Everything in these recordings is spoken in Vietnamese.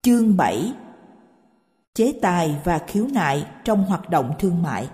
Chương 7. Chế tài và khiếu nại trong hoạt động thương mại.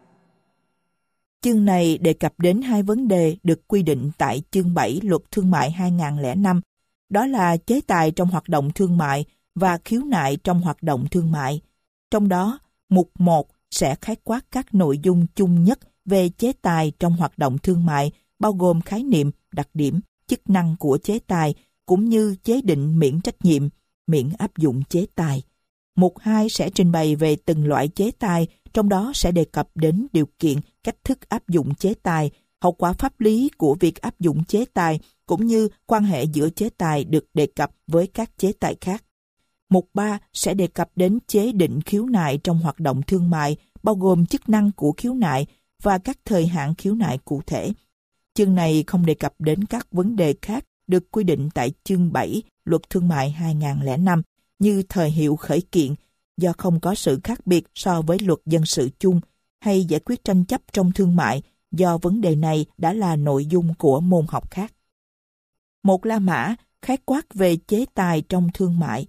Chương này đề cập đến hai vấn đề được quy định tại chương 7 Luật Thương mại 2005, đó là chế tài trong hoạt động thương mại và khiếu nại trong hoạt động thương mại. Trong đó, mục 1 sẽ khái quát các nội dung chung nhất về chế tài trong hoạt động thương mại, bao gồm khái niệm, đặc điểm, chức năng của chế tài, cũng như chế định miễn trách nhiệm, miễn áp dụng chế tài. Mục 2 sẽ trình bày về từng loại chế tài, trong đó sẽ đề cập đến điều kiện, cách thức áp dụng chế tài, hậu quả pháp lý của việc áp dụng chế tài, cũng như quan hệ giữa chế tài được đề cập với các chế tài khác. Mục 3 sẽ đề cập đến chế định khiếu nại trong hoạt động thương mại, bao gồm chức năng của khiếu nại và các thời hạn khiếu nại cụ thể. Chương này không đề cập đến các vấn đề khác được quy định tại chương 7 Luật Thương mại 2005 như thời hiệu khởi kiện, do không có sự khác biệt so với luật dân sự chung, hay giải quyết tranh chấp trong thương mại, do vấn đề này đã là nội dung của môn học khác. Một La Mã khái quát về chế tài trong thương mại.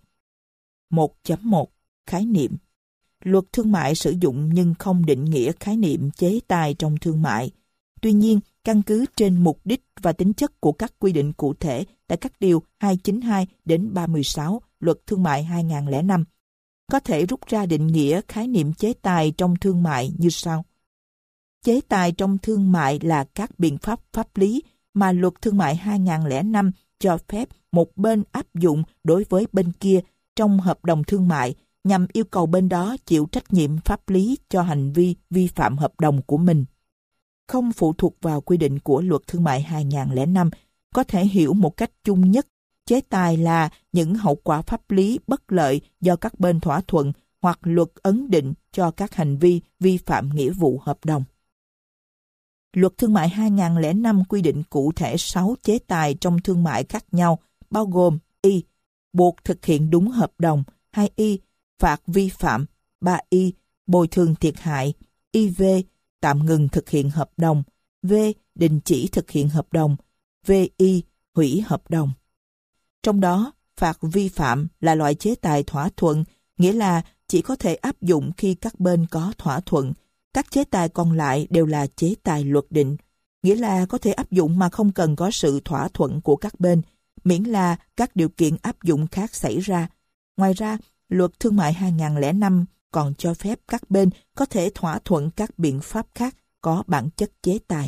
1.1 Khái niệm. Luật thương mại sử dụng nhưng không định nghĩa khái niệm chế tài trong thương mại. Tuy nhiên, căn cứ trên mục đích và tính chất của các quy định cụ thể tại các điều 292 đến 316 Luật Thương mại 2005, có thể rút ra định nghĩa khái niệm chế tài trong thương mại như sau. Chế tài trong thương mại là các biện pháp pháp lý mà Luật Thương mại 2005 cho phép một bên áp dụng đối với bên kia trong hợp đồng thương mại nhằm yêu cầu bên đó chịu trách nhiệm pháp lý cho hành vi vi phạm hợp đồng của mình. Không phụ thuộc vào quy định của Luật Thương mại 2005, có thể hiểu một cách chung nhất, chế tài là những hậu quả pháp lý bất lợi do các bên thỏa thuận hoặc luật ấn định cho các hành vi vi phạm nghĩa vụ hợp đồng. Luật Thương mại 2005 quy định cụ thể 6 chế tài trong thương mại khác nhau, bao gồm y. Buộc thực hiện đúng hợp đồng, 2y. Phạt vi phạm, 3y. Bồi thường thiệt hại, IV. Tạm ngừng thực hiện hợp đồng, V. Đình chỉ thực hiện hợp đồng, VI. Hủy hợp đồng. Trong đó, phạt vi phạm là loại chế tài thỏa thuận, nghĩa là chỉ có thể áp dụng khi các bên có thỏa thuận. Các chế tài còn lại đều là chế tài luật định, nghĩa là có thể áp dụng mà không cần có sự thỏa thuận của các bên, miễn là các điều kiện áp dụng khác xảy ra. Ngoài ra, Luật Thương mại 2005 còn cho phép các bên có thể thỏa thuận các biện pháp khác có bản chất chế tài.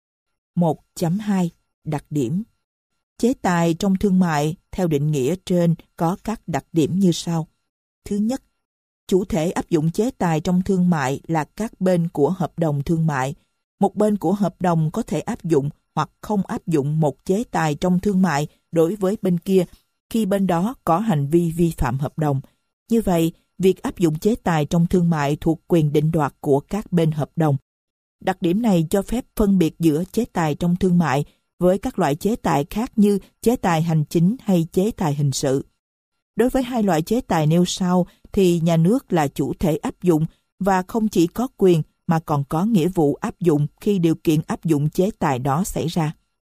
1.2 Đặc điểm. Chế tài trong thương mại theo định nghĩa trên có các đặc điểm như sau. Thứ nhất, chủ thể áp dụng chế tài trong thương mại là các bên của hợp đồng thương mại. Một bên của hợp đồng có thể áp dụng hoặc không áp dụng một chế tài trong thương mại đối với bên kia khi bên đó có hành vi vi phạm hợp đồng. Như vậy, việc áp dụng chế tài trong thương mại thuộc quyền định đoạt của các bên hợp đồng. Đặc điểm này cho phép phân biệt giữa chế tài trong thương mại với các loại chế tài khác như chế tài hành chính hay chế tài hình sự. Đối với hai loại chế tài nêu sau thì nhà nước là chủ thể áp dụng và không chỉ có quyền mà còn có nghĩa vụ áp dụng khi điều kiện áp dụng chế tài đó xảy ra.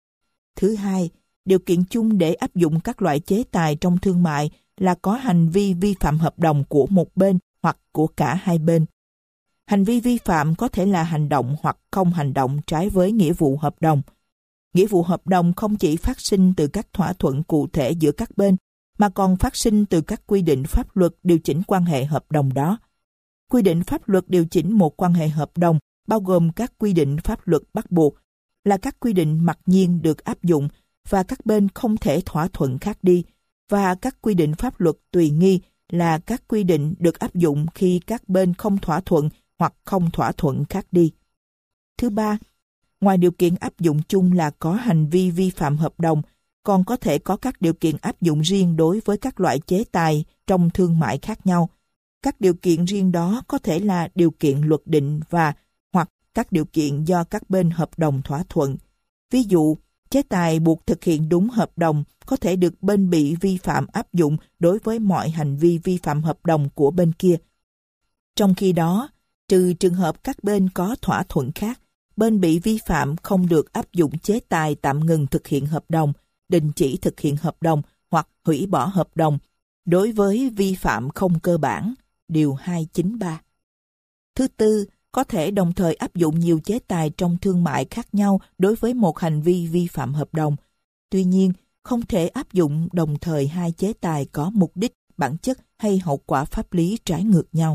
Thứ hai, điều kiện chung để áp dụng các loại chế tài trong thương mại là có hành vi vi phạm hợp đồng của một bên hoặc của cả hai bên. Hành vi vi phạm có thể là hành động hoặc không hành động trái với nghĩa vụ hợp đồng. Nghĩa vụ hợp đồng không chỉ phát sinh từ các thỏa thuận cụ thể giữa các bên, mà còn phát sinh từ các quy định pháp luật điều chỉnh quan hệ hợp đồng đó. Quy định pháp luật điều chỉnh một quan hệ hợp đồng bao gồm các quy định pháp luật bắt buộc, là các quy định mặc nhiên được áp dụng và các bên không thể thỏa thuận khác đi, và các quy định pháp luật tùy nghi là các quy định được áp dụng khi các bên không thỏa thuận hoặc không thỏa thuận khác đi. Thứ ba, ngoài điều kiện áp dụng chung là có hành vi vi phạm hợp đồng, còn có thể có các điều kiện áp dụng riêng đối với các loại chế tài trong thương mại khác nhau. Các điều kiện riêng đó có thể là điều kiện luật định và hoặc các điều kiện do các bên hợp đồng thỏa thuận. Ví dụ, chế tài buộc thực hiện đúng hợp đồng có thể được bên bị vi phạm áp dụng đối với mọi hành vi vi phạm hợp đồng của bên kia. Trong khi đó, trừ trường hợp các bên có thỏa thuận khác, bên bị vi phạm không được áp dụng chế tài tạm ngừng thực hiện hợp đồng, đình chỉ thực hiện hợp đồng hoặc hủy bỏ hợp đồng đối với vi phạm không cơ bản, điều 293. Thứ tư, có thể đồng thời áp dụng nhiều chế tài trong thương mại khác nhau đối với một hành vi vi phạm hợp đồng. Tuy nhiên, không thể áp dụng đồng thời hai chế tài có mục đích, bản chất hay hậu quả pháp lý trái ngược nhau.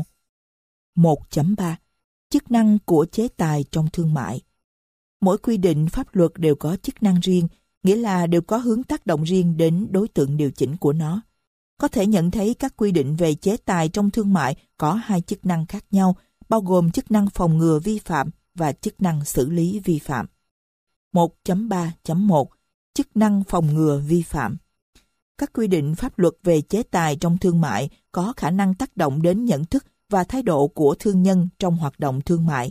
1.3. Chức năng của chế tài trong thương mại. Mỗi quy định pháp luật đều có chức năng riêng, nghĩa là đều có hướng tác động riêng đến đối tượng điều chỉnh của nó. Có thể nhận thấy các quy định về chế tài trong thương mại có hai chức năng khác nhau, bao gồm chức năng phòng ngừa vi phạm và chức năng xử lý vi phạm. 1.3.1 Chức năng phòng ngừa vi phạm. Các quy định pháp luật về chế tài trong thương mại có khả năng tác động đến nhận thức và thái độ của thương nhân trong hoạt động thương mại.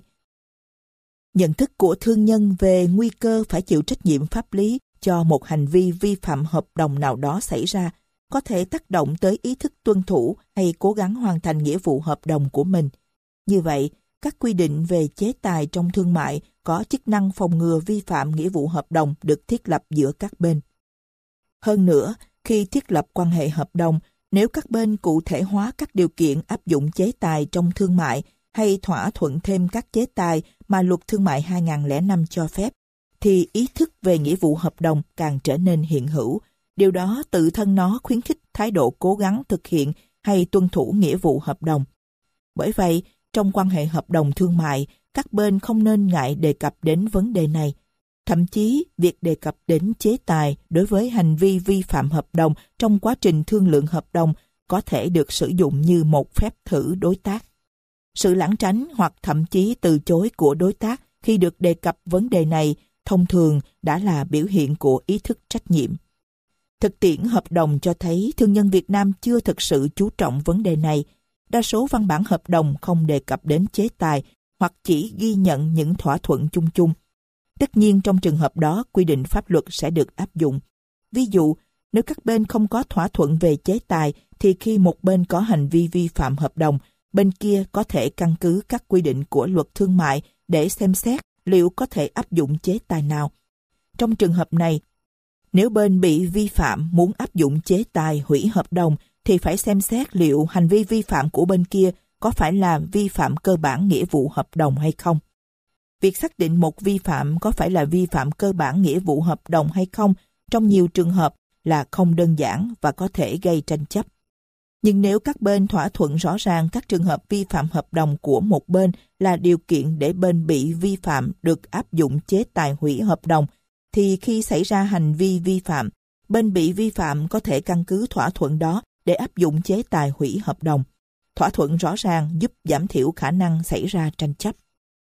Nhận thức của thương nhân về nguy cơ phải chịu trách nhiệm pháp lý cho một hành vi vi phạm hợp đồng nào đó xảy ra có thể tác động tới ý thức tuân thủ hay cố gắng hoàn thành nghĩa vụ hợp đồng của mình. Như vậy, các quy định về chế tài trong thương mại có chức năng phòng ngừa vi phạm nghĩa vụ hợp đồng được thiết lập giữa các bên. Hơn nữa, khi thiết lập quan hệ hợp đồng, nếu các bên cụ thể hóa các điều kiện áp dụng chế tài trong thương mại hay thỏa thuận thêm các chế tài mà Luật Thương mại 2005 cho phép, thì ý thức về nghĩa vụ hợp đồng càng trở nên hiện hữu. Điều đó tự thân nó khuyến khích thái độ cố gắng thực hiện hay tuân thủ nghĩa vụ hợp đồng. Bởi vậy, trong quan hệ hợp đồng thương mại, các bên không nên ngại đề cập đến vấn đề này. Thậm chí, việc đề cập đến chế tài đối với hành vi vi phạm hợp đồng trong quá trình thương lượng hợp đồng có thể được sử dụng như một phép thử đối tác. Sự lảng tránh hoặc thậm chí từ chối của đối tác khi được đề cập vấn đề này thông thường đã là biểu hiện của ý thức trách nhiệm. Thực tiễn hợp đồng cho thấy thương nhân Việt Nam chưa thực sự chú trọng vấn đề này. Đa số văn bản hợp đồng không đề cập đến chế tài hoặc chỉ ghi nhận những thỏa thuận chung chung. Tất nhiên trong trường hợp đó, quy định pháp luật sẽ được áp dụng. Ví dụ, nếu các bên không có thỏa thuận về chế tài, thì khi một bên có hành vi vi phạm hợp đồng, bên kia có thể căn cứ các quy định của Luật Thương mại để xem xét liệu có thể áp dụng chế tài nào. Trong trường hợp này, nếu bên bị vi phạm muốn áp dụng chế tài hủy hợp đồng, thì phải xem xét liệu hành vi vi phạm của bên kia có phải là vi phạm cơ bản nghĩa vụ hợp đồng hay không. Việc xác định một vi phạm có phải là vi phạm cơ bản nghĩa vụ hợp đồng hay không trong nhiều trường hợp là không đơn giản và có thể gây tranh chấp. Nhưng nếu các bên thỏa thuận rõ ràng các trường hợp vi phạm hợp đồng của một bên là điều kiện để bên bị vi phạm được áp dụng chế tài hủy hợp đồng, thì khi xảy ra hành vi vi phạm, bên bị vi phạm có thể căn cứ thỏa thuận đó để áp dụng chế tài hủy hợp đồng. Thỏa thuận rõ ràng giúp giảm thiểu khả năng xảy ra tranh chấp.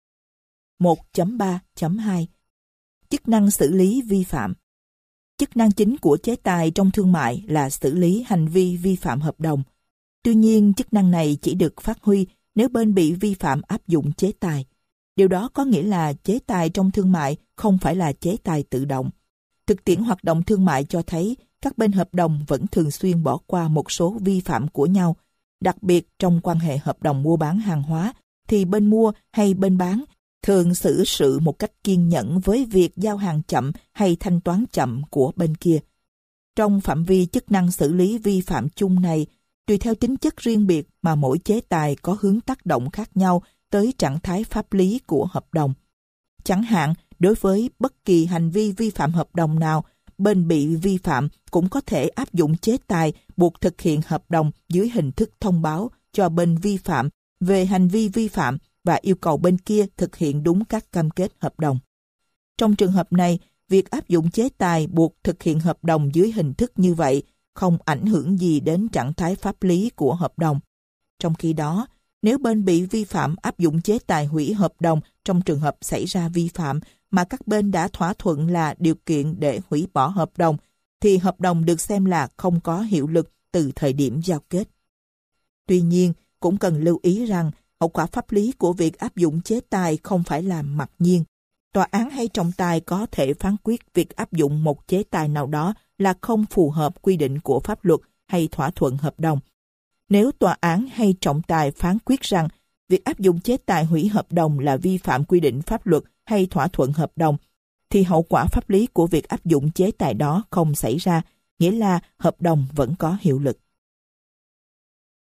1.3.2 Chức năng xử lý vi phạm. Chức năng chính của chế tài trong thương mại là xử lý hành vi vi phạm hợp đồng. Tuy nhiên, chức năng này chỉ được phát huy nếu bên bị vi phạm áp dụng chế tài. Điều đó có nghĩa là chế tài trong thương mại không phải là chế tài tự động. Thực tiễn hoạt động thương mại cho thấy các bên hợp đồng vẫn thường xuyên bỏ qua một số vi phạm của nhau. Đặc biệt trong quan hệ hợp đồng mua bán hàng hóa, thì bên mua hay bên bán thường xử sự một cách kiên nhẫn với việc giao hàng chậm hay thanh toán chậm của bên kia. Trong phạm vi chức năng xử lý vi phạm chung này, tùy theo tính chất riêng biệt mà mỗi chế tài có hướng tác động khác nhau tới trạng thái pháp lý của hợp đồng. Chẳng hạn, đối với bất kỳ hành vi vi phạm hợp đồng nào, bên bị vi phạm cũng có thể áp dụng chế tài buộc thực hiện hợp đồng dưới hình thức thông báo cho bên vi phạm về hành vi vi phạm và yêu cầu bên kia thực hiện đúng các cam kết hợp đồng. Trong trường hợp này, việc áp dụng chế tài buộc thực hiện hợp đồng dưới hình thức như vậy không ảnh hưởng gì đến trạng thái pháp lý của hợp đồng. Trong khi đó, nếu bên bị vi phạm áp dụng chế tài hủy hợp đồng trong trường hợp xảy ra vi phạm mà các bên đã thỏa thuận là điều kiện để hủy bỏ hợp đồng, thì hợp đồng được xem là không có hiệu lực từ thời điểm giao kết. Tuy nhiên, cũng cần lưu ý rằng hậu quả pháp lý của việc áp dụng chế tài không phải là mặc nhiên. Tòa án hay trọng tài có thể phán quyết việc áp dụng một chế tài nào đó là không phù hợp quy định của pháp luật hay thỏa thuận hợp đồng. Nếu tòa án hay trọng tài phán quyết rằng việc áp dụng chế tài hủy hợp đồng là vi phạm quy định pháp luật hay thỏa thuận hợp đồng, thì hậu quả pháp lý của việc áp dụng chế tài đó không xảy ra, nghĩa là hợp đồng vẫn có hiệu lực.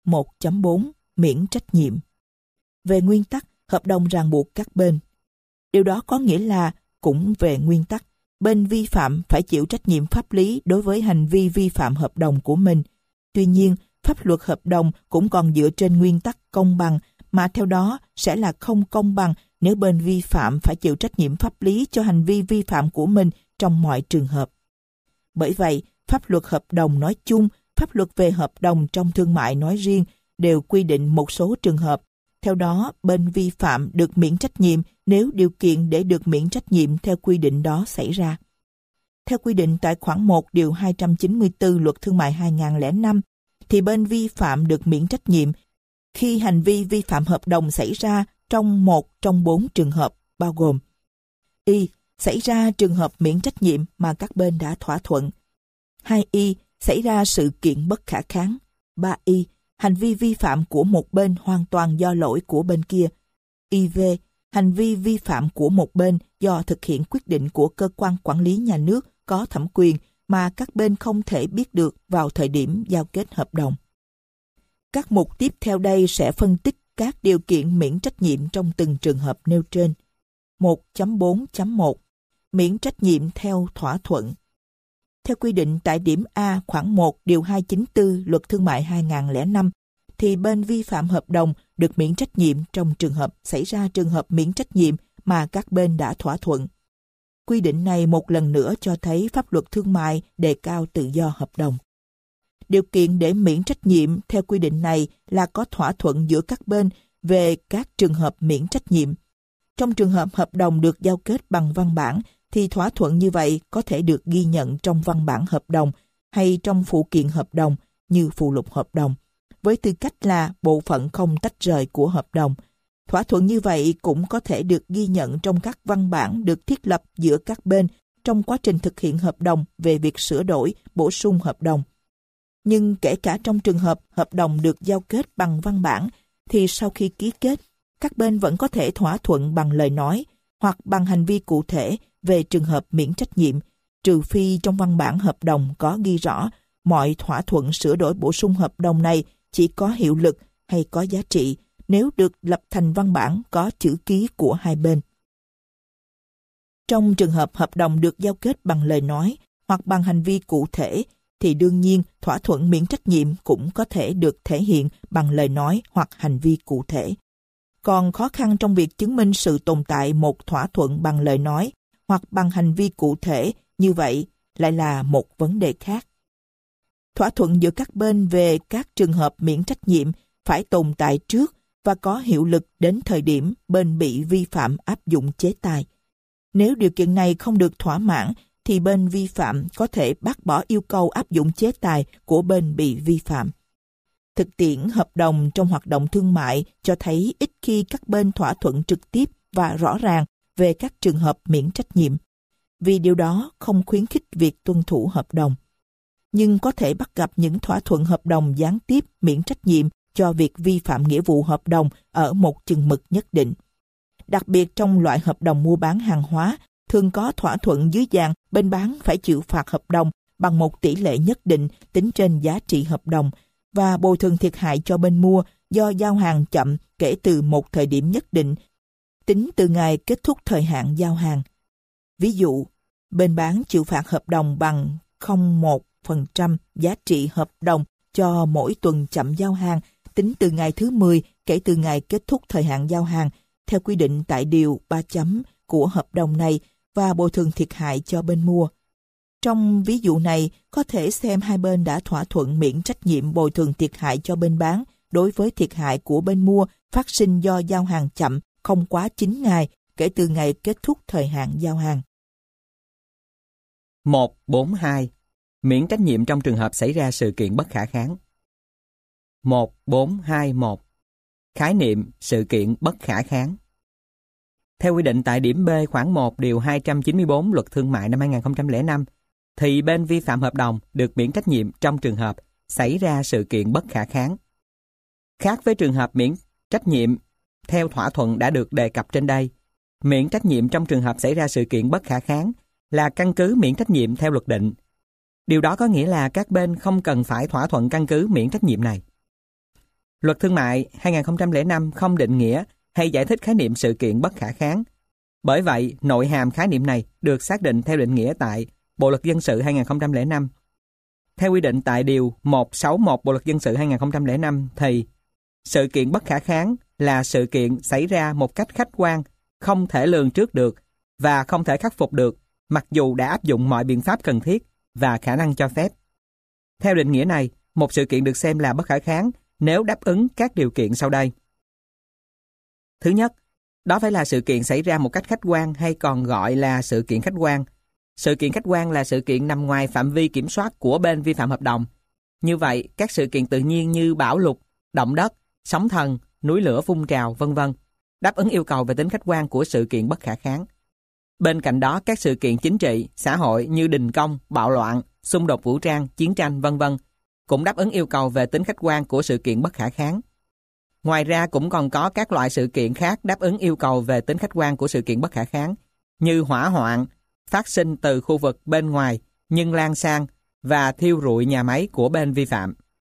1.4 Miễn trách nhiệm. Về nguyên tắc, hợp đồng ràng buộc các bên. Điều đó có nghĩa là, cũng về nguyên tắc, bên vi phạm phải chịu trách nhiệm pháp lý đối với hành vi vi phạm hợp đồng của mình. Tuy nhiên, pháp luật hợp đồng cũng còn dựa trên nguyên tắc công bằng, mà theo đó sẽ là không công bằng nếu bên vi phạm phải chịu trách nhiệm pháp lý cho hành vi vi phạm của mình trong mọi trường hợp. Bởi vậy, pháp luật hợp đồng nói chung, pháp luật về hợp đồng trong thương mại nói riêng đều quy định một số trường hợp. Theo đó, bên vi phạm được miễn trách nhiệm nếu điều kiện để được miễn trách nhiệm theo quy định đó xảy ra. Theo quy định tại khoản 1 điều 294 Luật Thương mại 2005, thì bên vi phạm được miễn trách nhiệm khi hành vi vi phạm hợp đồng xảy ra trong một trong 4 trường hợp, bao gồm: Y. Xảy ra trường hợp miễn trách nhiệm mà các bên đã thỏa thuận. 2Y. Xảy ra sự kiện bất khả kháng. 3Y. Hành vi vi phạm của một bên hoàn toàn do lỗi của bên kia. IV. Hành vi vi phạm của một bên do thực hiện quyết định của cơ quan quản lý nhà nước có thẩm quyền mà các bên không thể biết được vào thời điểm giao kết hợp đồng. Các mục tiếp theo đây sẽ phân tích các điều kiện miễn trách nhiệm trong từng trường hợp nêu trên. 1.4.1 Miễn trách nhiệm theo thỏa thuận. Theo quy định tại điểm A khoản 1 điều 294 Luật Thương mại 2005, thì bên vi phạm hợp đồng được miễn trách nhiệm trong trường hợp xảy ra trường hợp miễn trách nhiệm mà các bên đã thỏa thuận. Quy định này một lần nữa cho thấy pháp luật thương mại đề cao tự do hợp đồng. Điều kiện để miễn trách nhiệm theo quy định này là có thỏa thuận giữa các bên về các trường hợp miễn trách nhiệm. Trong trường hợp hợp đồng được giao kết bằng văn bản, thì thỏa thuận như vậy có thể được ghi nhận trong văn bản hợp đồng hay trong phụ kiện hợp đồng như phụ lục hợp đồng, với tư cách là bộ phận không tách rời của hợp đồng. Thỏa thuận như vậy cũng có thể được ghi nhận trong các văn bản được thiết lập giữa các bên trong quá trình thực hiện hợp đồng về việc sửa đổi, bổ sung hợp đồng. Nhưng kể cả trong trường hợp hợp đồng được giao kết bằng văn bản, thì sau khi ký kết, các bên vẫn có thể thỏa thuận bằng lời nói hoặc bằng hành vi cụ thể về trường hợp miễn trách nhiệm, trừ phi trong văn bản hợp đồng có ghi rõ mọi thỏa thuận sửa đổi bổ sung hợp đồng này chỉ có hiệu lực hay có giá trị nếu được lập thành văn bản có chữ ký của hai bên. Trong trường hợp hợp đồng được giao kết bằng lời nói hoặc bằng hành vi cụ thể, thì đương nhiên thỏa thuận miễn trách nhiệm cũng có thể được thể hiện bằng lời nói hoặc hành vi cụ thể. Còn khó khăn trong việc chứng minh sự tồn tại một thỏa thuận bằng lời nói hoặc bằng hành vi cụ thể như vậy lại là một vấn đề khác. Thỏa thuận giữa các bên về các trường hợp miễn trách nhiệm phải tồn tại trước và có hiệu lực đến thời điểm bên bị vi phạm áp dụng chế tài. Nếu điều kiện này không được thỏa mãn, thì bên vi phạm có thể bác bỏ yêu cầu áp dụng chế tài của bên bị vi phạm. Thực tiễn hợp đồng trong hoạt động thương mại cho thấy ít khi các bên thỏa thuận trực tiếp và rõ ràng về các trường hợp miễn trách nhiệm, vì điều đó không khuyến khích việc tuân thủ hợp đồng. Nhưng có thể bắt gặp những thỏa thuận hợp đồng gián tiếp miễn trách nhiệm cho việc vi phạm nghĩa vụ hợp đồng ở một chừng mực nhất định. Đặc biệt trong loại hợp đồng mua bán hàng hóa, thường có thỏa thuận dưới dạng bên bán phải chịu phạt hợp đồng bằng một tỷ lệ nhất định tính trên giá trị hợp đồng và bồi thường thiệt hại cho bên mua do giao hàng chậm kể từ một thời điểm nhất định, tính từ ngày kết thúc thời hạn giao hàng. Ví dụ, bên bán chịu phạt hợp đồng bằng 0,1% giá trị hợp đồng cho mỗi tuần chậm giao hàng tính từ ngày thứ 10 kể từ ngày kết thúc thời hạn giao hàng theo quy định tại điều 3 chấm của hợp đồng này và bồi thường thiệt hại cho bên mua. Trong ví dụ này, có thể xem hai bên đã thỏa thuận miễn trách nhiệm bồi thường thiệt hại cho bên bán đối với thiệt hại của bên mua phát sinh do giao hàng chậm không quá 9 ngày kể từ ngày kết thúc thời hạn giao hàng. 1.4.2 Miễn trách nhiệm trong trường hợp xảy ra sự kiện bất khả kháng. 1.4.2.1 Khái niệm sự kiện bất khả kháng. Theo quy định tại điểm B khoản 1 điều 294 Luật Thương mại năm 2005, thì bên vi phạm hợp đồng được miễn trách nhiệm trong trường hợp xảy ra sự kiện bất khả kháng. Khác với trường hợp miễn trách nhiệm theo thỏa thuận đã được đề cập trên đây, miễn trách nhiệm trong trường hợp xảy ra sự kiện bất khả kháng là căn cứ miễn trách nhiệm theo luật định. Điều đó có nghĩa là các bên không cần phải thỏa thuận căn cứ miễn trách nhiệm này. Luật Thương mại 2005 không định nghĩa hay giải thích khái niệm sự kiện bất khả kháng. Bởi vậy, nội hàm khái niệm này được xác định theo định nghĩa tại Bộ Luật Dân sự 2005. Theo quy định tại Điều 161 Bộ Luật Dân sự 2005 thì sự kiện bất khả kháng là sự kiện xảy ra một cách khách quan, không thể lường trước được và không thể khắc phục được, mặc dù đã áp dụng mọi biện pháp cần thiết và khả năng cho phép. Theo định nghĩa này, một sự kiện được xem là bất khả kháng nếu đáp ứng các điều kiện sau đây. Thứ nhất, đó phải là sự kiện xảy ra một cách khách quan hay còn gọi là sự kiện khách quan. Sự kiện khách quan là sự kiện nằm ngoài phạm vi kiểm soát của bên vi phạm hợp đồng. Như vậy, các sự kiện tự nhiên như bão lụt, động đất, sóng thần, núi lửa phun trào, v.v. đáp ứng yêu cầu về tính khách quan của sự kiện bất khả kháng. Bên cạnh đó, các sự kiện chính trị, xã hội như đình công, bạo loạn, xung đột vũ trang, chiến tranh, v.v. cũng đáp ứng yêu cầu về tính khách quan của sự kiện bất khả kháng. Ngoài ra cũng còn có các loại sự kiện khác đáp ứng yêu cầu về tính khách quan của sự kiện bất khả kháng, như hỏa hoạn, phát sinh từ khu vực bên ngoài nhưng lan sang và thiêu rụi nhà máy của bên vi phạm.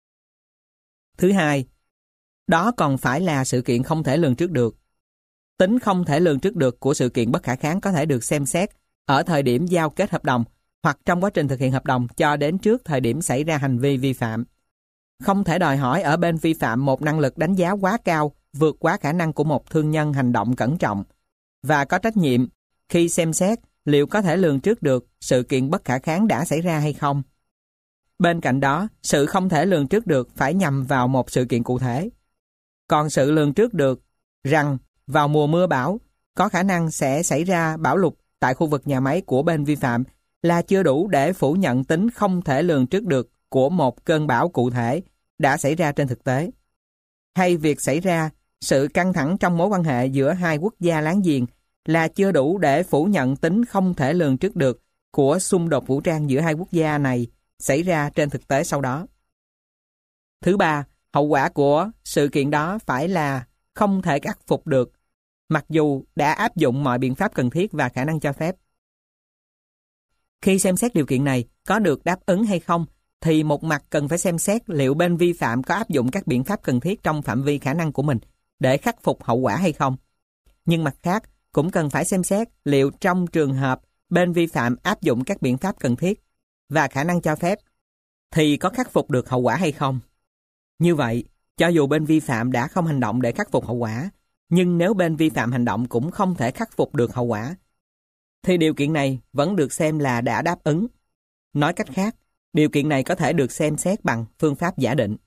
Thứ hai, đó còn phải là sự kiện không thể lường trước được. Tính không thể lường trước được của sự kiện bất khả kháng có thể được xem xét ở thời điểm giao kết hợp đồng hoặc trong quá trình thực hiện hợp đồng cho đến trước thời điểm xảy ra hành vi vi phạm. Không thể đòi hỏi ở bên vi phạm một năng lực đánh giá quá cao, vượt quá khả năng của một thương nhân hành động cẩn trọng và có trách nhiệm khi xem xét liệu có thể lường trước được sự kiện bất khả kháng đã xảy ra hay không. Bên cạnh đó, sự không thể lường trước được phải nhằm vào một sự kiện cụ thể. Còn sự lường trước được rằng vào mùa mưa bão có khả năng sẽ xảy ra bão lụt tại khu vực nhà máy của bên vi phạm là chưa đủ để phủ nhận tính không thể lường trước được của một cơn bão cụ thể đã xảy ra trên thực tế. Hay việc xảy ra sự căng thẳng trong mối quan hệ giữa hai quốc gia láng giềng là chưa đủ để phủ nhận tính không thể lường trước được của xung đột vũ trang giữa hai quốc gia này xảy ra trên thực tế sau đó. Thứ ba, hậu quả của sự kiện đó phải là không thể khắc phục được, mặc dù đã áp dụng mọi biện pháp cần thiết và khả năng cho phép. Khi xem xét điều kiện này có được đáp ứng hay không, thì một mặt cần phải xem xét liệu bên vi phạm có áp dụng các biện pháp cần thiết trong phạm vi khả năng của mình để khắc phục hậu quả hay không. Nhưng mặt khác, cũng cần phải xem xét liệu trong trường hợp bên vi phạm áp dụng các biện pháp cần thiết và khả năng cho phép thì có khắc phục được hậu quả hay không. Như vậy, cho dù bên vi phạm đã không hành động để khắc phục hậu quả, nhưng nếu bên vi phạm hành động cũng không thể khắc phục được hậu quả, thì điều kiện này vẫn được xem là đã đáp ứng. Nói cách khác, điều kiện này có thể được xem xét bằng phương pháp giả định.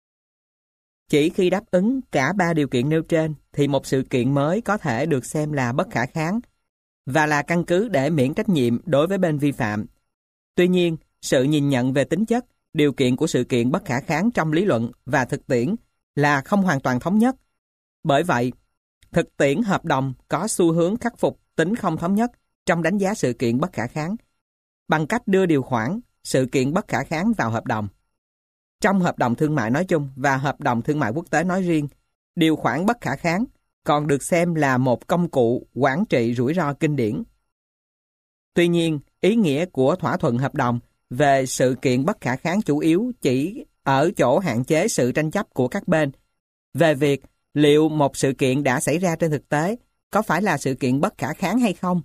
Chỉ khi đáp ứng cả ba điều kiện nêu trên thì một sự kiện mới có thể được xem là bất khả kháng và là căn cứ để miễn trách nhiệm đối với bên vi phạm. Tuy nhiên, sự nhìn nhận về tính chất, điều kiện của sự kiện bất khả kháng trong lý luận và thực tiễn là không hoàn toàn thống nhất. Bởi vậy, thực tiễn hợp đồng có xu hướng khắc phục tính không thống nhất trong đánh giá sự kiện bất khả kháng bằng cách đưa điều khoản sự kiện bất khả kháng vào hợp đồng. Trong hợp đồng thương mại nói chung và hợp đồng thương mại quốc tế nói riêng, điều khoản bất khả kháng còn được xem là một công cụ quản trị rủi ro kinh điển. Tuy nhiên, ý nghĩa của thỏa thuận hợp đồng về sự kiện bất khả kháng chủ yếu chỉ ở chỗ hạn chế sự tranh chấp của các bên về việc liệu một sự kiện đã xảy ra trên thực tế có phải là sự kiện bất khả kháng hay không.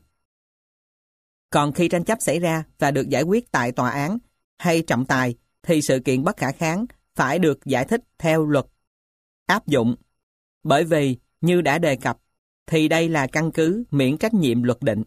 Còn khi tranh chấp xảy ra và được giải quyết tại tòa án hay trọng tài thì sự kiện bất khả kháng phải được giải thích theo luật áp dụng. Bởi vì, như đã đề cập, thì đây là căn cứ miễn trách nhiệm luật định.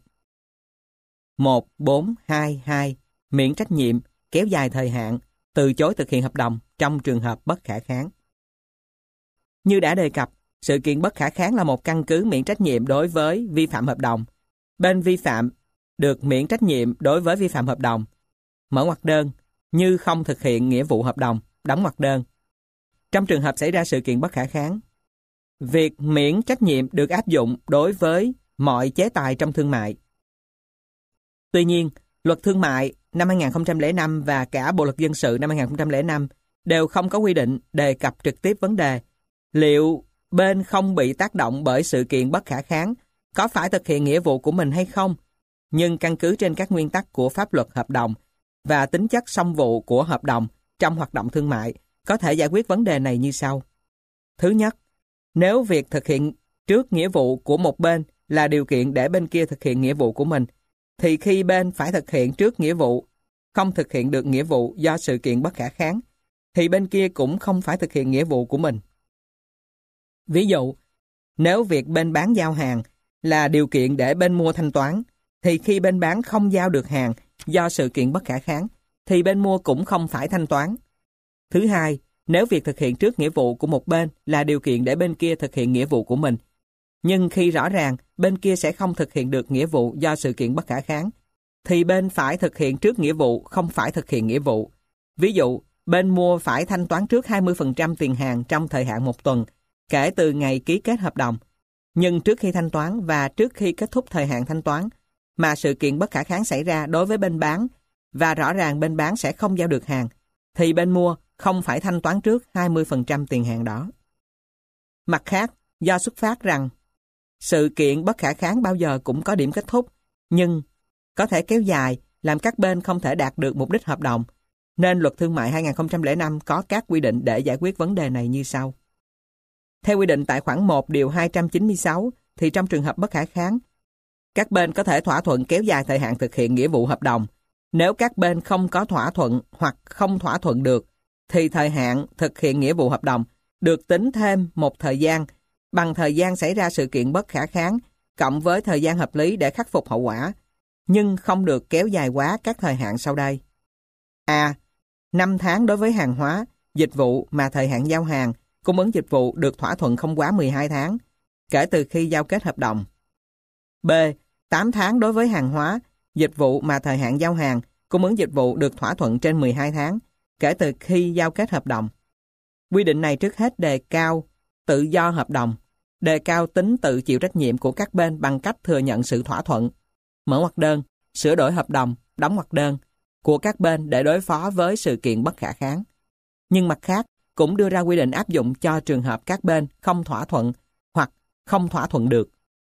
1422 miễn trách nhiệm kéo dài thời hạn, từ chối thực hiện hợp đồng trong trường hợp bất khả kháng. Như đã đề cập, sự kiện bất khả kháng là một căn cứ miễn trách nhiệm đối với vi phạm hợp đồng. Bên vi phạm được miễn trách nhiệm đối với vi phạm hợp đồng, mở ngoặc đơn, như không thực hiện nghĩa vụ hợp đồng, đóng ngoặc đơn. Trong trường hợp xảy ra sự kiện bất khả kháng, việc miễn trách nhiệm được áp dụng đối với mọi chế tài trong thương mại. Tuy nhiên, Luật Thương mại năm 2005 và cả Bộ Luật Dân sự năm 2005 đều không có quy định đề cập trực tiếp vấn đề liệu bên không bị tác động bởi sự kiện bất khả kháng có phải thực hiện nghĩa vụ của mình hay không, nhưng căn cứ trên các nguyên tắc của pháp luật hợp đồng và tính chất song vụ của hợp đồng trong hoạt động thương mại có thể giải quyết vấn đề này như sau. Thứ nhất, nếu việc thực hiện trước nghĩa vụ của một bên là điều kiện để bên kia thực hiện nghĩa vụ của mình, thì khi bên phải thực hiện trước nghĩa vụ không thực hiện được nghĩa vụ do sự kiện bất khả kháng, thì bên kia cũng không phải thực hiện nghĩa vụ của mình. Ví dụ, nếu việc bên bán giao hàng là điều kiện để bên mua thanh toán, thì khi bên bán không giao được hàng do sự kiện bất khả kháng, thì bên mua cũng không phải thanh toán. Thứ hai, nếu việc thực hiện trước nghĩa vụ của một bên là điều kiện để bên kia thực hiện nghĩa vụ của mình, nhưng khi rõ ràng bên kia sẽ không thực hiện được nghĩa vụ do sự kiện bất khả kháng, thì bên phải thực hiện trước nghĩa vụ không phải thực hiện nghĩa vụ. Ví dụ, bên mua phải thanh toán trước 20% tiền hàng trong thời hạn 1 tuần, kể từ ngày ký kết hợp đồng. Nhưng trước khi thanh toán và trước khi kết thúc thời hạn thanh toán, mà sự kiện bất khả kháng xảy ra đối với bên bán, và rõ ràng bên bán sẽ không giao được hàng, thì bên mua không phải thanh toán trước 20% tiền hàng đó. Mặt khác, do xuất phát rằng sự kiện bất khả kháng bao giờ cũng có điểm kết thúc, nhưng có thể kéo dài, làm các bên không thể đạt được mục đích hợp đồng, nên Luật Thương mại 2005 có các quy định để giải quyết vấn đề này như sau. Theo quy định tại khoản 1 điều 296, thì trong trường hợp bất khả kháng, các bên có thể thỏa thuận kéo dài thời hạn thực hiện nghĩa vụ hợp đồng. Nếu các bên không có thỏa thuận hoặc không thỏa thuận được, thì thời hạn thực hiện nghĩa vụ hợp đồng được tính thêm một thời gian bằng thời gian xảy ra sự kiện bất khả kháng cộng với thời gian hợp lý để khắc phục hậu quả, nhưng không được kéo dài quá các thời hạn sau đây. A. 5 tháng đối với hàng hóa, dịch vụ mà thời hạn giao hàng, cung ứng dịch vụ được thỏa thuận không quá 12 tháng, kể từ khi giao kết hợp đồng. B. 8 tháng đối với hàng hóa, dịch vụ mà thời hạn giao hàng, cung ứng dịch vụ được thỏa thuận trên 12 tháng, kể từ khi giao kết hợp đồng. Quy định này trước hết đề cao tự do hợp đồng, đề cao tính tự chịu trách nhiệm của các bên bằng cách thừa nhận sự thỏa thuận, mở ngoặc đơn, sửa đổi hợp đồng, đóng ngoặc đơn của các bên để đối phó với sự kiện bất khả kháng. Nhưng mặt khác, cũng đưa ra quy định áp dụng cho trường hợp các bên không thỏa thuận hoặc không thỏa thuận được.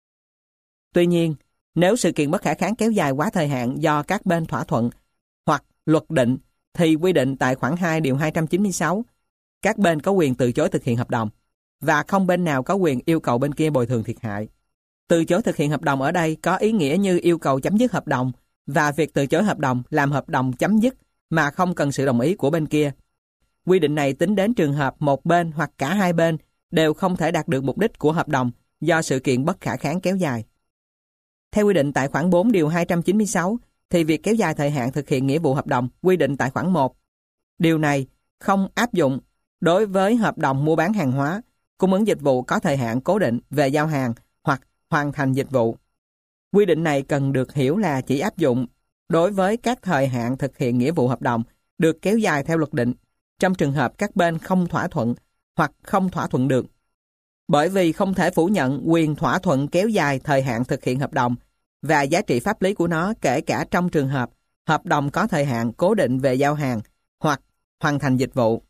Tuy nhiên, nếu sự kiện bất khả kháng kéo dài quá thời hạn do các bên thỏa thuận hoặc luật định, thì quy định tại khoản 2 điều 296, các bên có quyền từ chối thực hiện hợp đồng, và không bên nào có quyền yêu cầu bên kia bồi thường thiệt hại. Từ chối thực hiện hợp đồng ở đây có ý nghĩa như yêu cầu chấm dứt hợp đồng, và việc từ chối hợp đồng làm hợp đồng chấm dứt mà không cần sự đồng ý của bên kia. Quy định này tính đến trường hợp một bên hoặc cả hai bên đều không thể đạt được mục đích của hợp đồng do sự kiện bất khả kháng kéo dài. Theo quy định tại khoản 4 điều 296, thì việc kéo dài thời hạn thực hiện nghĩa vụ hợp đồng quy định tại khoản 1. Điều này không áp dụng đối với hợp đồng mua bán hàng hóa, cung ứng dịch vụ có thời hạn cố định về giao hàng hoặc hoàn thành dịch vụ. Quy định này cần được hiểu là chỉ áp dụng đối với các thời hạn thực hiện nghĩa vụ hợp đồng được kéo dài theo luật định, trong trường hợp các bên không thỏa thuận hoặc không thỏa thuận được. Bởi vì không thể phủ nhận quyền thỏa thuận kéo dài thời hạn thực hiện hợp đồng và giá trị pháp lý của nó, kể cả trong trường hợp hợp đồng có thời hạn cố định về giao hàng hoặc hoàn thành dịch vụ.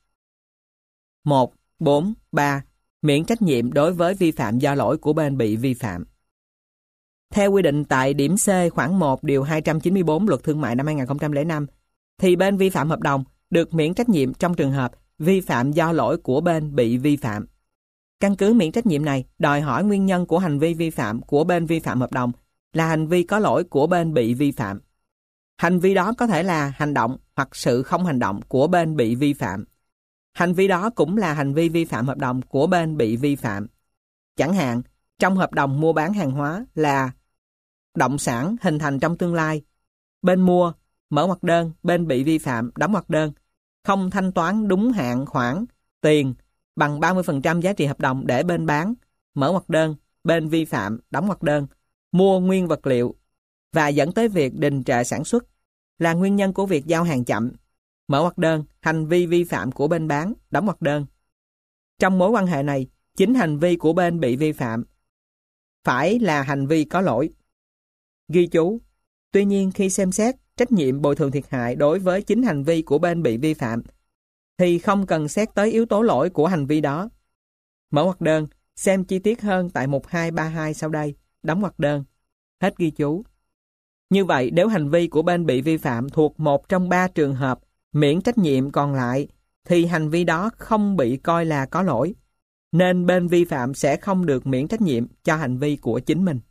1, 4, 3. Miễn trách nhiệm đối với vi phạm do lỗi của bên bị vi phạm. Theo quy định tại điểm C khoản 1 điều 294 Luật Thương mại năm 2005, thì bên vi phạm hợp đồng được miễn trách nhiệm trong trường hợp vi phạm do lỗi của bên bị vi phạm. Căn cứ miễn trách nhiệm này đòi hỏi nguyên nhân của hành vi vi phạm của bên vi phạm hợp đồng là hành vi có lỗi của bên bị vi phạm. Hành vi đó có thể là hành động hoặc sự không hành động của bên bị vi phạm. Hành vi đó cũng là hành vi vi phạm hợp đồng của bên bị vi phạm. Chẳng hạn, trong hợp đồng mua bán hàng hóa là động sản hình thành trong tương lai, bên mua mở ngoặc đơn, bên bị vi phạm đóng ngoặc đơn, không thanh toán đúng hạn khoản tiền bằng 30% giá trị hợp đồng để bên bán mở ngoặc đơn, bên vi phạm đóng ngoặc đơn, mua nguyên vật liệu và dẫn tới việc đình trệ sản xuất là nguyên nhân của việc giao hàng chậm, mở ngoặc đơn, hành vi vi phạm của bên bán đóng ngoặc đơn. Trong mối quan hệ này, chính hành vi của bên bị vi phạm phải là hành vi có lỗi. Ghi chú: tuy nhiên khi xem xét trách nhiệm bồi thường thiệt hại đối với chính hành vi của bên bị vi phạm, thì không cần xét tới yếu tố lỗi của hành vi đó. Mở ngoặc đơn, xem chi tiết hơn tại mục 232 sau đây, đóng ngoặc đơn. Hết ghi chú. Như vậy, nếu hành vi của bên bị vi phạm thuộc một trong 3 trường hợp miễn trách nhiệm còn lại, thì hành vi đó không bị coi là có lỗi. nên bên vi phạm sẽ không được miễn trách nhiệm cho hành vi của chính mình.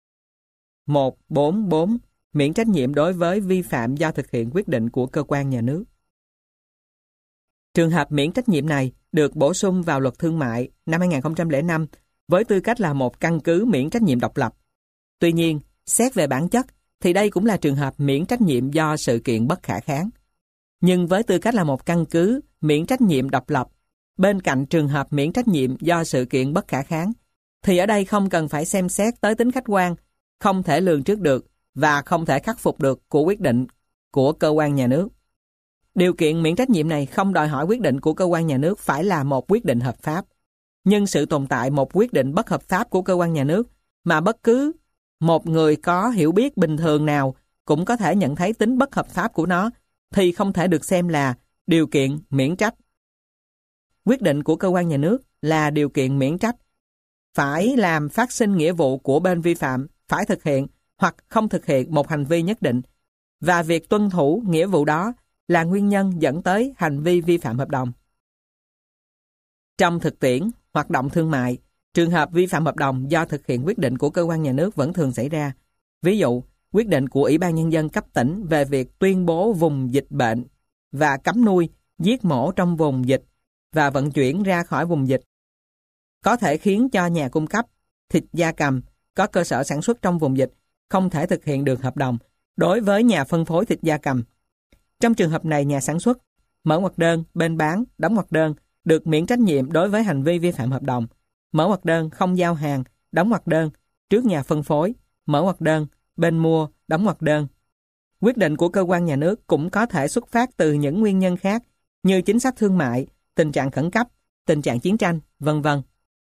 144. Miễn trách nhiệm đối với vi phạm do thực hiện quyết định của cơ quan nhà nước. Trường hợp miễn trách nhiệm này được bổ sung vào Luật Thương mại năm 2005 với tư cách là một căn cứ miễn trách nhiệm độc lập. Tuy nhiên, xét về bản chất thì đây cũng là trường hợp miễn trách nhiệm do sự kiện bất khả kháng. Nhưng với tư cách là một căn cứ miễn trách nhiệm độc lập, bên cạnh trường hợp miễn trách nhiệm do sự kiện bất khả kháng, thì ở đây không cần phải xem xét tới tính khách quan, không thể lường trước được và không thể khắc phục được của quyết định của cơ quan nhà nước. Điều kiện miễn trách nhiệm này không đòi hỏi quyết định của cơ quan nhà nước phải là một quyết định hợp pháp. Nhưng sự tồn tại một quyết định bất hợp pháp của cơ quan nhà nước mà bất cứ một người có hiểu biết bình thường nào cũng có thể nhận thấy tính bất hợp pháp của nó thì không thể được xem là điều kiện miễn trách. Quyết định của cơ quan nhà nước là điều kiện miễn trách, phải làm phát sinh nghĩa vụ của bên vi phạm phải thực hiện hoặc không thực hiện một hành vi nhất định, và việc tuân thủ nghĩa vụ đó là nguyên nhân dẫn tới hành vi vi phạm hợp đồng. Trong thực tiễn, hoạt động thương mại, trường hợp vi phạm hợp đồng do thực hiện quyết định của cơ quan nhà nước vẫn thường xảy ra. Ví dụ, quyết định của Ủy ban Nhân dân cấp tỉnh về việc tuyên bố vùng dịch bệnh và cấm nuôi, giết mổ trong vùng dịch và vận chuyển ra khỏi vùng dịch có thể khiến cho nhà cung cấp thịt gia cầm có cơ sở sản xuất trong vùng dịch không thể thực hiện được hợp đồng đối với nhà phân phối thịt gia cầm. Trong trường hợp này, nhà sản xuất, mở ngoặc đơn, bên bán, đóng ngoặc đơn được miễn trách nhiệm đối với hành vi vi phạm hợp đồng. Mở ngoặc đơn không giao hàng, đóng ngoặc đơn trước nhà phân phối, mở ngoặc đơn, bên mua, đóng ngoặc đơn. Quyết định của cơ quan nhà nước cũng có thể xuất phát từ những nguyên nhân khác như chính sách thương mại, tình trạng khẩn cấp, tình trạng chiến tranh, vân vân.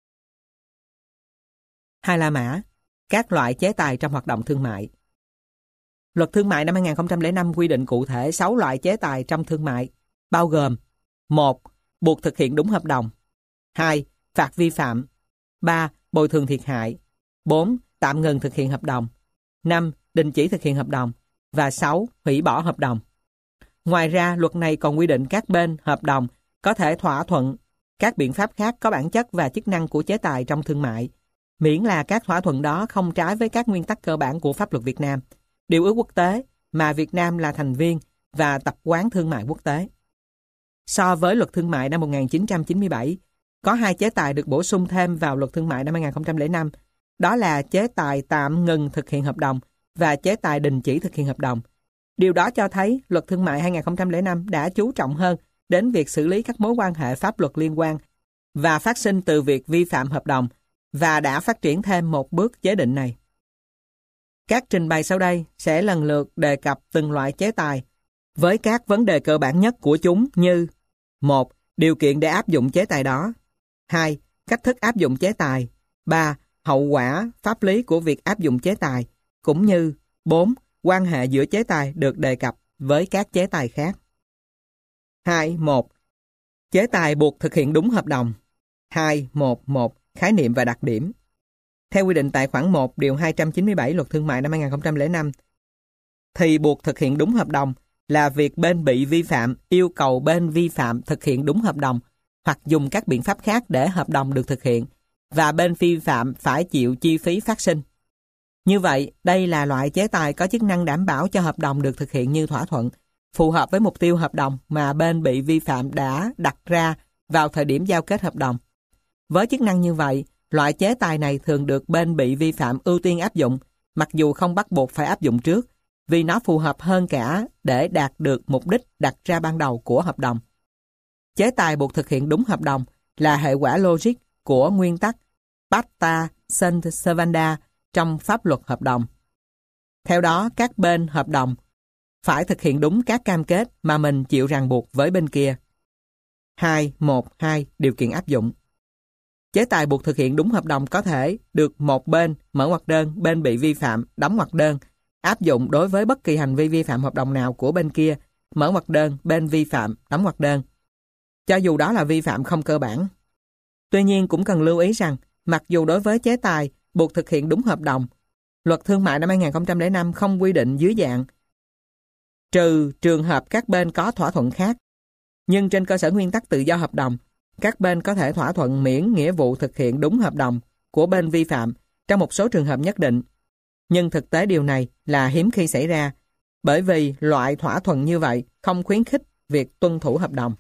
2 La Mã, các loại chế tài trong hoạt động thương mại. Luật Thương mại năm 2005 quy định cụ thể 6 loại chế tài trong thương mại, bao gồm: 1. Buộc thực hiện đúng hợp đồng. 2. Phạt vi phạm. 3. Bồi thường thiệt hại. 4. Tạm ngừng thực hiện hợp đồng. 5. Đình chỉ thực hiện hợp đồng. Và 6. Hủy bỏ hợp đồng. Ngoài ra, luật này còn quy định các bên hợp đồng có thể thỏa thuận các biện pháp khác có bản chất và chức năng của chế tài trong thương mại, miễn là các thỏa thuận đó không trái với các nguyên tắc cơ bản của pháp luật Việt Nam, điều ước quốc tế mà Việt Nam là thành viên và tập quán thương mại quốc tế. So với Luật Thương mại năm 1997, có 2 chế tài được bổ sung thêm vào Luật Thương mại năm 2005, đó là chế tài tạm ngừng thực hiện hợp đồng và chế tài đình chỉ thực hiện hợp đồng. Điều đó cho thấy Luật Thương mại 2005 đã chú trọng hơn đến việc xử lý các mối quan hệ pháp luật liên quan và phát sinh từ việc vi phạm hợp đồng, và đã phát triển thêm một bước chế định này. Các trình bày sau đây sẽ lần lượt đề cập từng loại chế tài với các vấn đề cơ bản nhất của chúng như: 1. Điều kiện để áp dụng chế tài đó. 2. Cách thức áp dụng chế tài. 3. Hậu quả pháp lý của việc áp dụng chế tài, cũng như 4. Quan hệ giữa chế tài được đề cập với các chế tài khác. 2.1. Chế tài buộc thực hiện đúng hợp đồng. 2.1.1. Khái niệm và đặc điểm. Theo quy định tại khoản 1 điều 297 Luật Thương mại năm 2005, thì buộc thực hiện đúng hợp đồng là việc bên bị vi phạm yêu cầu bên vi phạm thực hiện đúng hợp đồng hoặc dùng các biện pháp khác để hợp đồng được thực hiện, và bên vi phạm phải chịu chi phí phát sinh. Như vậy, đây là loại chế tài có chức năng đảm bảo cho hợp đồng được thực hiện như thỏa thuận, phù hợp với mục tiêu hợp đồng mà bên bị vi phạm đã đặt ra vào thời điểm giao kết hợp đồng. Với chức năng như vậy, loại chế tài này thường được bên bị vi phạm ưu tiên áp dụng, mặc dù không bắt buộc phải áp dụng trước, vì nó phù hợp hơn cả để đạt được mục đích đặt ra ban đầu của hợp đồng. Chế tài buộc thực hiện đúng hợp đồng là hệ quả logic của nguyên tắc pacta sunt servanda trong pháp luật hợp đồng. Theo đó, các bên hợp đồng phải thực hiện đúng các cam kết mà mình chịu ràng buộc với bên kia. 2.1.2 Điều kiện áp dụng. Chế tài buộc thực hiện đúng hợp đồng có thể được một bên mở ngoặc đơn, bên bị vi phạm đóng ngoặc đơn, áp dụng đối với bất kỳ hành vi vi phạm hợp đồng nào của bên kia, mở ngoặc đơn, bên vi phạm đóng ngoặc đơn, cho dù đó là vi phạm không cơ bản. Tuy nhiên cũng cần lưu ý rằng, mặc dù đối với chế tài buộc thực hiện đúng hợp đồng, Luật Thương mại năm 2005 không quy định dưới dạng trừ trường hợp các bên có thỏa thuận khác, nhưng trên cơ sở nguyên tắc tự do hợp đồng, các bên có thể thỏa thuận miễn nghĩa vụ thực hiện đúng hợp đồng của bên vi phạm trong một số trường hợp nhất định. Nhưng thực tế điều này là hiếm khi xảy ra, bởi vì loại thỏa thuận như vậy không khuyến khích việc tuân thủ hợp đồng.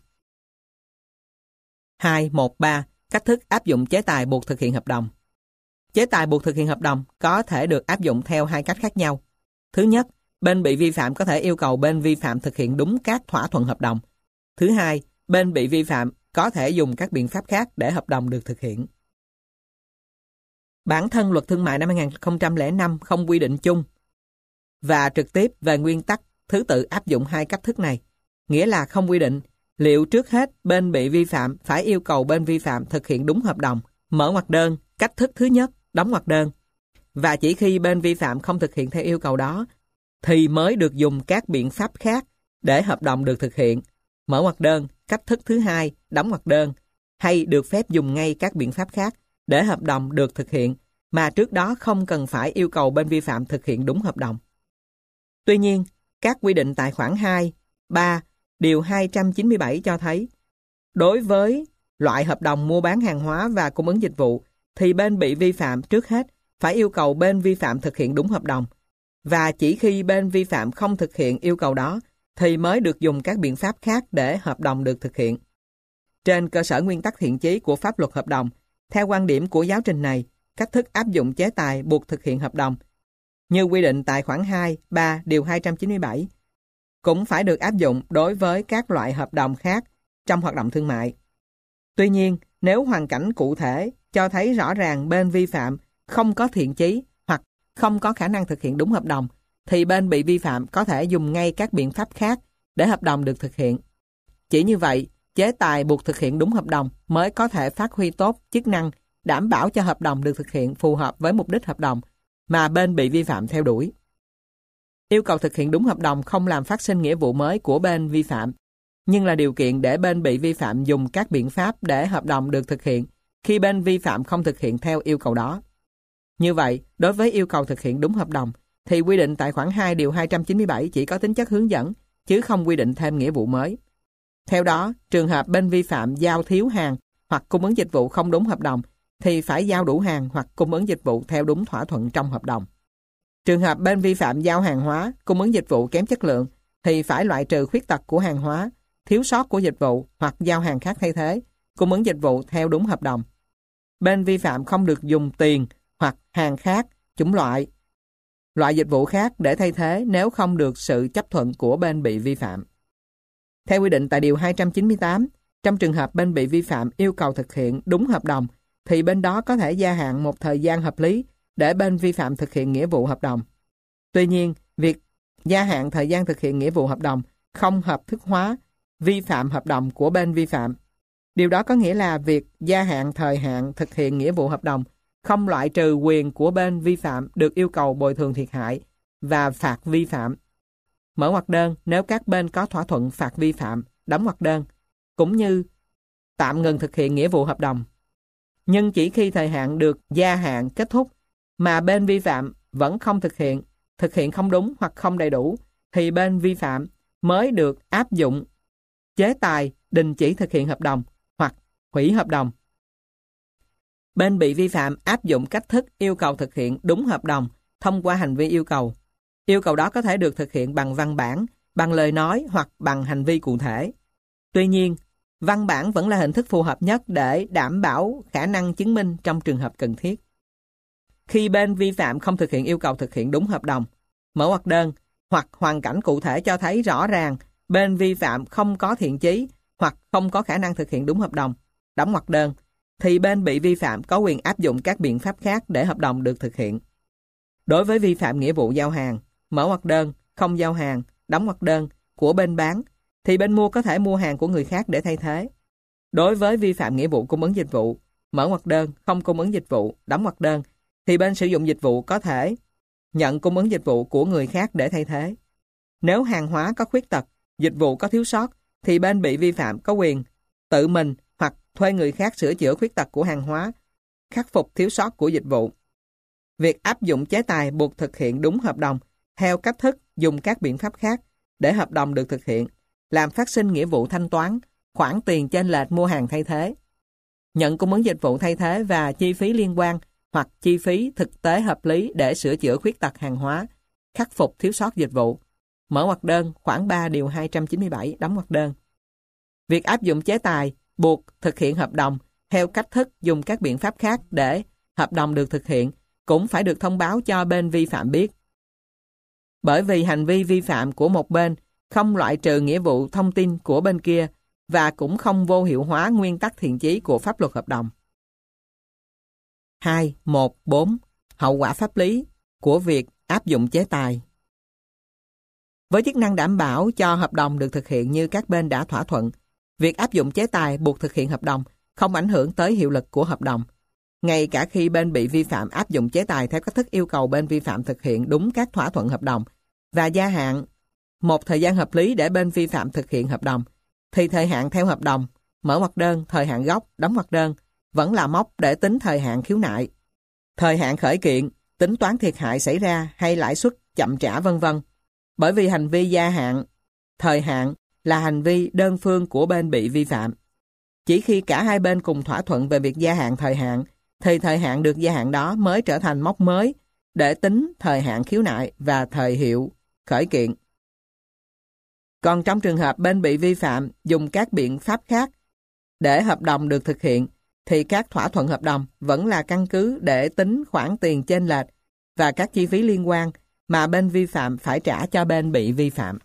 2.1.3. Cách thức áp dụng chế tài buộc thực hiện hợp đồng. Chế tài buộc thực hiện hợp đồng có thể được áp dụng theo hai cách khác nhau. Thứ nhất, bên bị vi phạm có thể yêu cầu bên vi phạm thực hiện đúng các thỏa thuận hợp đồng. Thứ hai, bên bị vi phạm có thể dùng các biện pháp khác để hợp đồng được thực hiện. Bản thân luật thương mại năm 2005 không quy định chung và trực tiếp về nguyên tắc thứ tự áp dụng hai cách thức này, nghĩa là không quy định liệu trước hết bên bị vi phạm phải yêu cầu bên vi phạm thực hiện đúng hợp đồng, mở ngoặc đơn, cách thức thứ nhất, đóng ngoặc đơn, và chỉ khi bên vi phạm không thực hiện theo yêu cầu đó thì mới được dùng các biện pháp khác để hợp đồng được thực hiện, mở ngoặc đơn, cách thức thứ hai, đóng ngoặc đơn, hay được phép dùng ngay các biện pháp khác để hợp đồng được thực hiện mà trước đó không cần phải yêu cầu bên vi phạm thực hiện đúng hợp đồng. Tuy nhiên, các quy định tại khoản 2, 3, điều 297 cho thấy đối với loại hợp đồng mua bán hàng hóa và cung ứng dịch vụ thì bên bị vi phạm trước hết phải yêu cầu bên vi phạm thực hiện đúng hợp đồng, và chỉ khi bên vi phạm không thực hiện yêu cầu đó thì mới được dùng các biện pháp khác để hợp đồng được thực hiện. Trên cơ sở nguyên tắc thiện chí của pháp luật hợp đồng, theo quan điểm của giáo trình này, cách thức áp dụng chế tài buộc thực hiện hợp đồng như quy định tại khoản 2, 3, điều 297 cũng phải được áp dụng đối với các loại hợp đồng khác trong hoạt động thương mại. Tuy nhiên, nếu hoàn cảnh cụ thể cho thấy rõ ràng bên vi phạm không có thiện chí hoặc không có khả năng thực hiện đúng hợp đồng, thì bên bị vi phạm có thể dùng ngay các biện pháp khác để hợp đồng được thực hiện. Chỉ như vậy, chế tài buộc thực hiện đúng hợp đồng mới có thể phát huy tốt chức năng đảm bảo cho hợp đồng được thực hiện phù hợp với mục đích hợp đồng mà bên bị vi phạm theo đuổi. Yêu cầu thực hiện đúng hợp đồng không làm phát sinh nghĩa vụ mới của bên vi phạm, nhưng là điều kiện để bên bị vi phạm dùng các biện pháp để hợp đồng được thực hiện khi bên vi phạm không thực hiện theo yêu cầu đó. Như vậy, đối với yêu cầu thực hiện đúng hợp đồng, thì quy định tại khoản 2 điều 297 chỉ có tính chất hướng dẫn, chứ không quy định thêm nghĩa vụ mới. Theo đó, trường hợp bên vi phạm giao thiếu hàng hoặc cung ứng dịch vụ không đúng hợp đồng, thì phải giao đủ hàng hoặc cung ứng dịch vụ theo đúng thỏa thuận trong hợp đồng. Trường hợp bên vi phạm giao hàng hóa, cung ứng dịch vụ kém chất lượng, thì phải loại trừ khuyết tật của hàng hóa, thiếu sót của dịch vụ hoặc giao hàng khác thay thế, cung ứng dịch vụ theo đúng hợp đồng. Bên vi phạm không được dùng tiền hoặc hàng khác, chủng loại dịch vụ khác để thay thế nếu không được sự chấp thuận của bên bị vi phạm. Theo quy định tại điều 298, trong trường hợp bên bị vi phạm yêu cầu thực hiện đúng hợp đồng, thì bên đó có thể gia hạn một thời gian hợp lý để bên vi phạm thực hiện nghĩa vụ hợp đồng. Tuy nhiên, việc gia hạn thời gian thực hiện nghĩa vụ hợp đồng không hợp thức hóa vi phạm hợp đồng của bên vi phạm. Điều đó có nghĩa là việc gia hạn thời hạn thực hiện nghĩa vụ hợp đồng không loại trừ quyền của bên vi phạm được yêu cầu bồi thường thiệt hại và phạt vi phạm. Mở ngoặc đơn nếu các bên có thỏa thuận phạt vi phạm, đóng ngoặc đơn, cũng như tạm ngừng thực hiện nghĩa vụ hợp đồng. Nhưng chỉ khi thời hạn được gia hạn kết thúc mà bên vi phạm vẫn không thực hiện không đúng hoặc không đầy đủ, thì bên vi phạm mới được áp dụng chế tài đình chỉ thực hiện hợp đồng hoặc hủy hợp đồng. Bên bị vi phạm áp dụng cách thức yêu cầu thực hiện đúng hợp đồng thông qua hành vi yêu cầu. Yêu cầu đó có thể được thực hiện bằng văn bản, bằng lời nói hoặc bằng hành vi cụ thể. Tuy nhiên, văn bản vẫn là hình thức phù hợp nhất để đảm bảo khả năng chứng minh trong trường hợp cần thiết. Khi bên vi phạm không thực hiện yêu cầu thực hiện đúng hợp đồng, mở ngoặc đơn hoặc hoàn cảnh cụ thể cho thấy rõ ràng bên vi phạm không có thiện chí hoặc không có khả năng thực hiện đúng hợp đồng, đóng ngoặc đơn, thì bên bị vi phạm có quyền áp dụng các biện pháp khác để hợp đồng được thực hiện. Đối với vi phạm nghĩa vụ giao hàng, mở ngoặc đơn, không giao hàng, đóng ngoặc đơn của bên bán, thì bên mua có thể mua hàng của người khác để thay thế. Đối với vi phạm nghĩa vụ cung ứng dịch vụ, mở ngoặc đơn, không cung ứng dịch vụ, đóng ngoặc đơn, thì bên sử dụng dịch vụ có thể nhận cung ứng dịch vụ của người khác để thay thế. Nếu hàng hóa có khuyết tật, dịch vụ có thiếu sót, thì bên bị vi phạm có quyền tự mình hoặc thuê người khác sửa chữa khuyết tật của hàng hóa, khắc phục thiếu sót của dịch vụ. Việc áp dụng chế tài buộc thực hiện đúng hợp đồng theo cách thức dùng các biện pháp khác để hợp đồng được thực hiện, làm phát sinh nghĩa vụ thanh toán khoản tiền chênh lệch mua hàng thay thế, nhận cung ứng dịch vụ thay thế và chi phí liên quan hoặc chi phí thực tế hợp lý để sửa chữa khuyết tật hàng hóa, khắc phục thiếu sót dịch vụ. Mở ngoặc đơn, khoản 3 điều 297, đóng ngoặc đơn. Việc áp dụng chế tài buộc thực hiện hợp đồng theo cách thức dùng các biện pháp khác để hợp đồng được thực hiện cũng phải được thông báo cho bên vi phạm biết. Bởi vì hành vi vi phạm của một bên không loại trừ nghĩa vụ thông tin của bên kia và cũng không vô hiệu hóa nguyên tắc thiện chí của pháp luật hợp đồng. 2.1.4 Hậu quả pháp lý của việc áp dụng chế tài. Với chức năng đảm bảo cho hợp đồng được thực hiện như các bên đã thỏa thuận, việc áp dụng chế tài buộc thực hiện hợp đồng không ảnh hưởng tới hiệu lực của hợp đồng. Ngay cả khi bên bị vi phạm áp dụng chế tài theo cách thức yêu cầu bên vi phạm thực hiện đúng các thỏa thuận hợp đồng và gia hạn một thời gian hợp lý để bên vi phạm thực hiện hợp đồng, thì thời hạn theo hợp đồng, mở ngoặc đơn, thời hạn gốc, đóng ngoặc đơn vẫn là mốc để tính thời hạn khiếu nại, thời hạn khởi kiện, tính toán thiệt hại xảy ra hay lãi suất chậm trả v.v. Bởi vì hành vi gia hạn thời hạn là hành vi đơn phương của bên bị vi phạm. Chỉ khi cả hai bên cùng thỏa thuận về việc gia hạn thời hạn, thì thời hạn được gia hạn đó mới trở thành mốc mới để tính thời hạn khiếu nại và thời hiệu khởi kiện. Còn trong trường hợp bên bị vi phạm dùng các biện pháp khác để hợp đồng được thực hiện, thì các thỏa thuận hợp đồng vẫn là căn cứ để tính khoản tiền chênh lệch và các chi phí liên quan mà bên vi phạm phải trả cho bên bị vi phạm.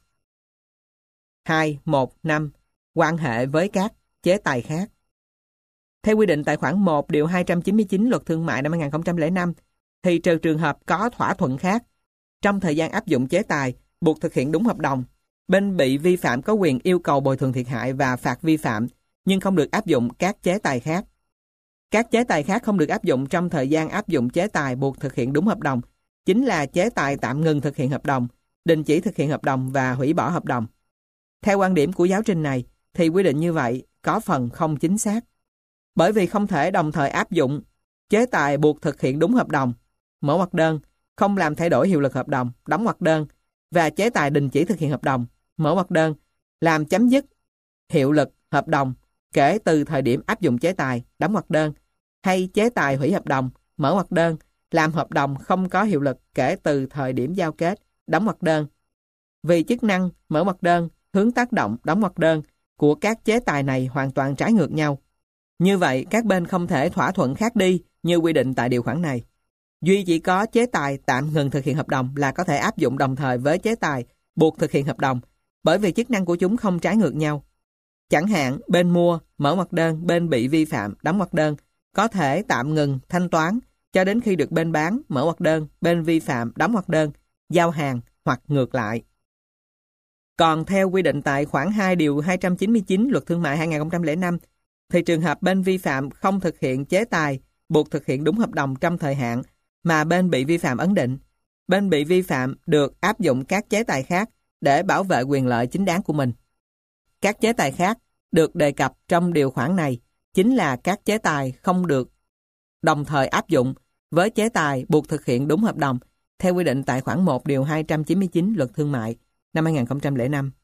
2.1.5 Quan hệ với các chế tài khác. Theo quy định tại khoản 1 điều 299 Luật Thương mại năm 2005, thì trừ trường hợp có thỏa thuận khác, trong thời gian áp dụng chế tài buộc thực hiện đúng hợp đồng, bên bị vi phạm có quyền yêu cầu bồi thường thiệt hại và phạt vi phạm, nhưng không được áp dụng các chế tài khác. Các chế tài khác không được áp dụng trong thời gian áp dụng chế tài buộc thực hiện đúng hợp đồng, chính là chế tài tạm ngừng thực hiện hợp đồng, đình chỉ thực hiện hợp đồng và hủy bỏ hợp đồng. Theo quan điểm của giáo trình này, thì quy định như vậy có phần không chính xác. Bởi vì không thể đồng thời áp dụng chế tài buộc thực hiện đúng hợp đồng, mở ngoặc đơn, không làm thay đổi hiệu lực hợp đồng, đóng ngoặc đơn, và chế tài đình chỉ thực hiện hợp đồng, mở ngoặc đơn, làm chấm dứt hiệu lực hợp đồng kể từ thời điểm áp dụng chế tài, đóng ngoặc đơn, hay chế tài hủy hợp đồng, mở ngoặc đơn, làm hợp đồng không có hiệu lực kể từ thời điểm giao kết, đóng ngoặc đơn. Vì chức năng, mở ngoặc đơn, hướng tác động, đóng ngoặc đơn của các chế tài này hoàn toàn trái ngược nhau. Như vậy, các bên không thể thỏa thuận khác đi như quy định tại điều khoản này. Duy chỉ có chế tài tạm ngừng thực hiện hợp đồng là có thể áp dụng đồng thời với chế tài buộc thực hiện hợp đồng, bởi vì chức năng của chúng không trái ngược nhau. Chẳng hạn, bên mua, mở ngoặc đơn, bên bị vi phạm, đóng ngoặc đơn, có thể tạm ngừng thanh toán cho đến khi được bên bán, mở ngoặc đơn, bên vi phạm, đóng ngoặc đơn, giao hàng hoặc ngược lại. Còn theo quy định tại khoản 2 điều 299 Luật Thương mại 2005, thì trường hợp bên vi phạm không thực hiện chế tài buộc thực hiện đúng hợp đồng trong thời hạn mà bên bị vi phạm ấn định, bên bị vi phạm được áp dụng các chế tài khác để bảo vệ quyền lợi chính đáng của mình. Các chế tài khác được đề cập trong điều khoản này chính là các chế tài không được đồng thời áp dụng với chế tài buộc thực hiện đúng hợp đồng theo quy định tại khoản 1 điều 299 Luật Thương mại năm 2005.